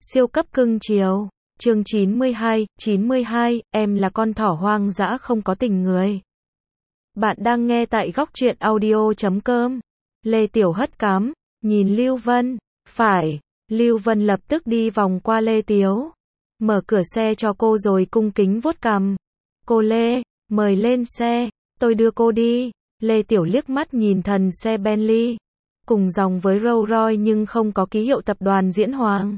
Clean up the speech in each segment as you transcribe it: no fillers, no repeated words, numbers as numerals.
Siêu cấp cưng chiều. Chương 92, em là con thỏ hoang dã không có tình người. Bạn đang nghe tại góc truyện audio.com. Lê Tiểu hất cằm, nhìn Lưu Vân. Phải. Lưu Vân lập tức đi vòng qua Lê Tiếu. Mở cửa xe cho cô rồi cung kính vuốt cằm. Cô Lê, mời lên xe, tôi đưa cô đi. Lê Tiểu liếc mắt nhìn thần xe Bentley. Cùng dòng với Rolls Royce nhưng không có ký hiệu tập đoàn Diễn Hoàng.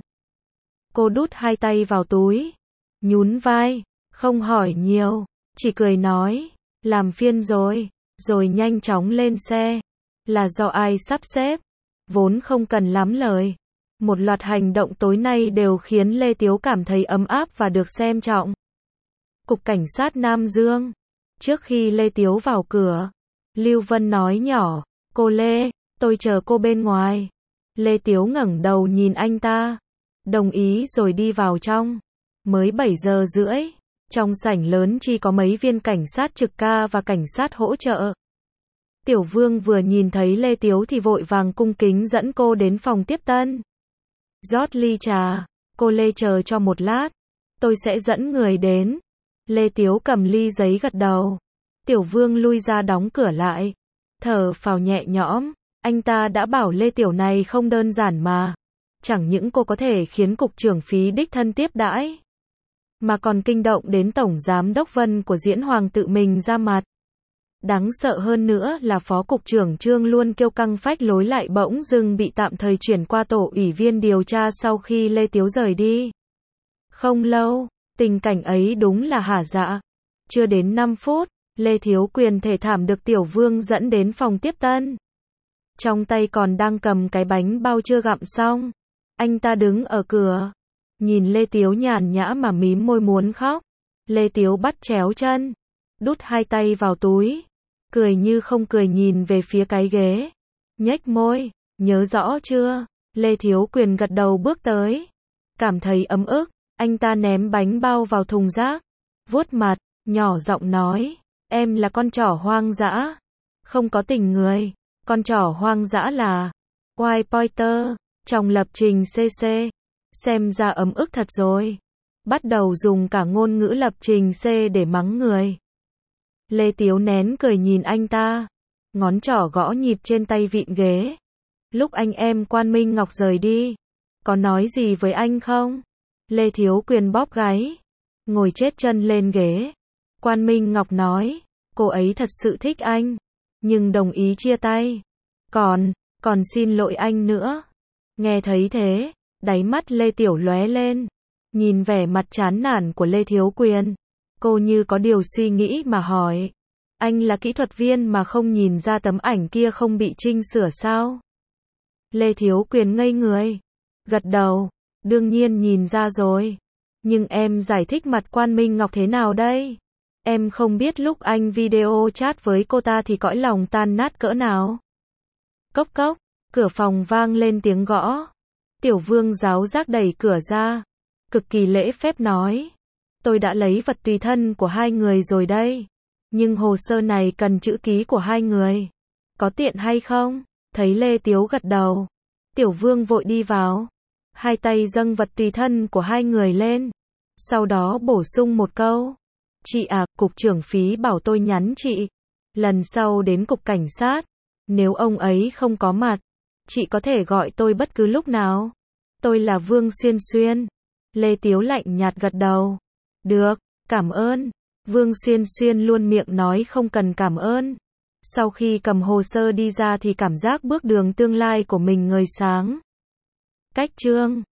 Cô đút hai tay vào túi, nhún vai, không hỏi nhiều, chỉ cười nói, làm phiền rồi nhanh chóng lên xe. Là do ai sắp xếp, vốn không cần lắm lời. Một loạt hành động tối nay đều khiến Lê Tiếu cảm thấy ấm áp và được xem trọng. Cục Cảnh sát Nam Dương. Trước khi Lê Tiếu vào cửa, Lưu Vân nói nhỏ, cô Lê, tôi chờ cô bên ngoài. Lê Tiếu ngẩng đầu nhìn anh ta, đồng ý rồi đi vào trong. Mới 7 giờ rưỡi, trong sảnh lớn chỉ có mấy viên cảnh sát trực ca và cảnh sát hỗ trợ. Tiểu Vương vừa nhìn thấy Lê Tiếu thì vội vàng cung kính dẫn cô đến phòng tiếp tân. Rót ly trà, cô Lê chờ cho một lát, tôi sẽ dẫn người đến. Lê Tiếu cầm ly giấy gật đầu. Tiểu Vương lui ra đóng cửa lại, thở phào nhẹ nhõm, anh ta đã bảo Lê Tiểu này không đơn giản mà. Chẳng những cô có thể khiến cục trưởng Phí đích thân tiếp đãi, mà còn kinh động đến tổng giám đốc Vân của Diễn Hoàng tự mình ra mặt. Đáng sợ hơn nữa là phó cục trưởng Trương luôn kiêu căng phách lối lại bỗng dưng bị tạm thời chuyển qua tổ ủy viên điều tra sau khi Lê Tiếu rời đi. Không lâu, tình cảnh ấy đúng là hả dạ. Chưa đến 5 phút, Lê Thiếu Quyền thể thảm được Tiểu Vương dẫn đến phòng tiếp tân. Trong tay còn đang cầm cái bánh bao chưa gặm xong. Anh ta đứng ở cửa, nhìn Lê Tiếu nhàn nhã mà mím môi muốn khóc. Lê Tiếu bắt chéo chân, đút hai tay vào túi, cười như không cười nhìn về phía cái ghế, nhếch môi, nhớ rõ chưa? Lê Thiếu Quyền gật đầu bước tới, cảm thấy ấm ức, anh ta ném bánh bao vào thùng rác, vuốt mặt, nhỏ giọng nói, em là con chó hoang dã, không có tình người, con chó hoang dã là White Pointer. Trong lập trình CC, xem ra ấm ức thật rồi. Bắt đầu dùng cả ngôn ngữ lập trình C để mắng người. Lê Tiếu nén cười nhìn anh ta, ngón trỏ gõ nhịp trên tay vịn ghế. Lúc anh em Quan Minh Ngọc rời đi, có nói gì với anh không? Lê Thiếu Quyền bóp gáy, ngồi chết chân lên ghế. Quan Minh Ngọc nói, cô ấy thật sự thích anh, nhưng đồng ý chia tay. Còn xin lỗi anh nữa. Nghe thấy thế, đáy mắt Lê Tiểu lóe lên, nhìn vẻ mặt chán nản của Lê Thiếu Quyền. Cô như có điều suy nghĩ mà hỏi, anh là kỹ thuật viên mà không nhìn ra tấm ảnh kia không bị chỉnh sửa sao? Lê Thiếu Quyền ngây người, gật đầu, đương nhiên nhìn ra rồi. Nhưng em giải thích mặt Quan Minh Ngọc thế nào đây? Em không biết lúc anh video chat với cô ta thì cõi lòng tan nát cỡ nào. Cốc cốc. Cửa phòng vang lên tiếng gõ. Tiểu Vương giáo giác đẩy cửa ra, cực kỳ lễ phép nói, tôi đã lấy vật tùy thân của hai người rồi đây, nhưng hồ sơ này cần chữ ký của hai người, có tiện hay không? Thấy Lê Tiếu gật đầu, Tiểu Vương vội đi vào, hai tay dâng vật tùy thân của hai người lên, sau đó bổ sung một câu, chị à, cục trưởng Phí bảo tôi nhắn chị, lần sau đến cục cảnh sát, nếu ông ấy không có mặt, chị có thể gọi tôi bất cứ lúc nào. Tôi là Vương Xuyên Xuyên. Lê Tiếu lạnh nhạt gật đầu. Được, cảm ơn. Vương Xuyên Xuyên luôn miệng nói không cần cảm ơn. Sau khi cầm hồ sơ đi ra thì cảm giác bước đường tương lai của mình ngời sáng. Cách chương